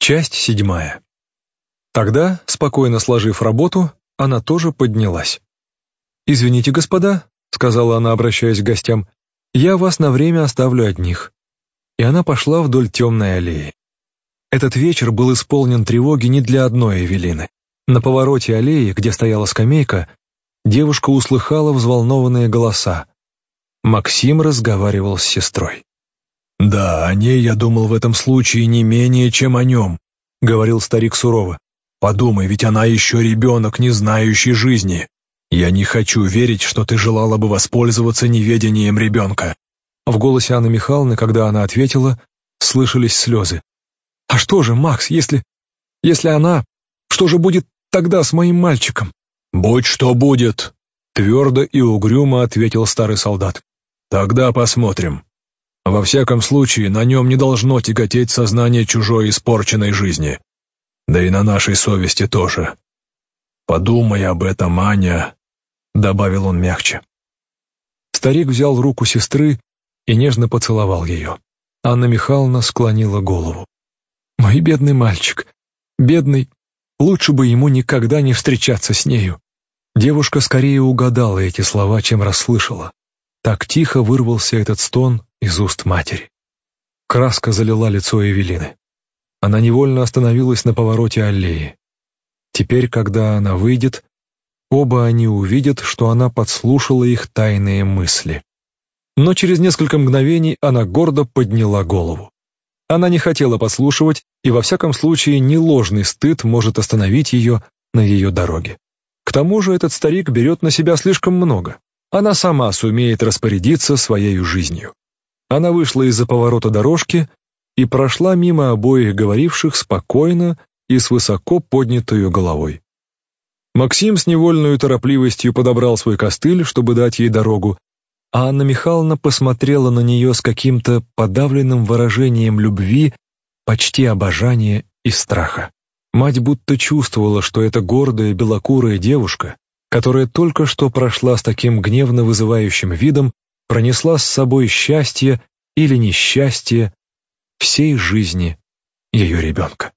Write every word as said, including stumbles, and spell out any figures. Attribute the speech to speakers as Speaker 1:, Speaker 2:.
Speaker 1: Часть седьмая. Тогда, спокойно сложив работу, она тоже поднялась. «Извините, господа», — сказала она, обращаясь к гостям, — «я вас на время оставлю одних». И она пошла вдоль темной аллеи. Этот вечер был исполнен тревоги не для одной Эвелины. На повороте аллеи, где стояла скамейка, девушка услыхала взволнованные голоса. Максим разговаривал с сестрой.
Speaker 2: «Да, о ней я думал в этом случае не менее, чем о нем», — говорил старик сурово. «Подумай, ведь она еще ребенок, не знающий жизни. Я не хочу верить, что ты желала бы воспользоваться неведением ребенка».
Speaker 1: В голосе Анны Михайловны, когда она ответила, слышались слезы. «А что же, Макс, если... если она... что же будет тогда с моим мальчиком?»
Speaker 2: «Будь что будет», — твердо и угрюмо ответил старый солдат. «Тогда посмотрим. Во всяком случае, на нем не должно тяготеть сознание чужой испорченной жизни. Да и на нашей совести тоже. Подумай об этом, Аня», — добавил он мягче.
Speaker 1: Старик взял руку сестры и нежно поцеловал ее. Анна Михайловна склонила голову. «Мой бедный мальчик, бедный, лучше бы ему никогда не встречаться с нею». Девушка скорее угадала эти слова, чем расслышала. Так тихо вырвался этот стон из уст матери. Краска залила лицо Эвелины. Она невольно остановилась на повороте аллеи. Теперь, когда она выйдет, оба они увидят, что она подслушала их тайные мысли. Но через несколько мгновений она гордо подняла голову. Она не хотела подслушивать, и во всяком случае ни ложный стыд может остановить ее на ее дороге. К тому же этот старик берет на себя слишком много. Она сама сумеет распорядиться своей жизнью. Она вышла из-за поворота дорожки и прошла мимо обоих говоривших спокойно и с высоко поднятой головой. Максим с невольной торопливостью подобрал свой костыль, чтобы дать ей дорогу, а Анна Михайловна посмотрела на нее с каким-то подавленным выражением любви, почти обожания и страха. Мать будто чувствовала, что эта гордая белокурая девушка, которая только что прошла с таким гневно вызывающим видом, пронесла с собой счастье или несчастье всей жизни ее ребенка.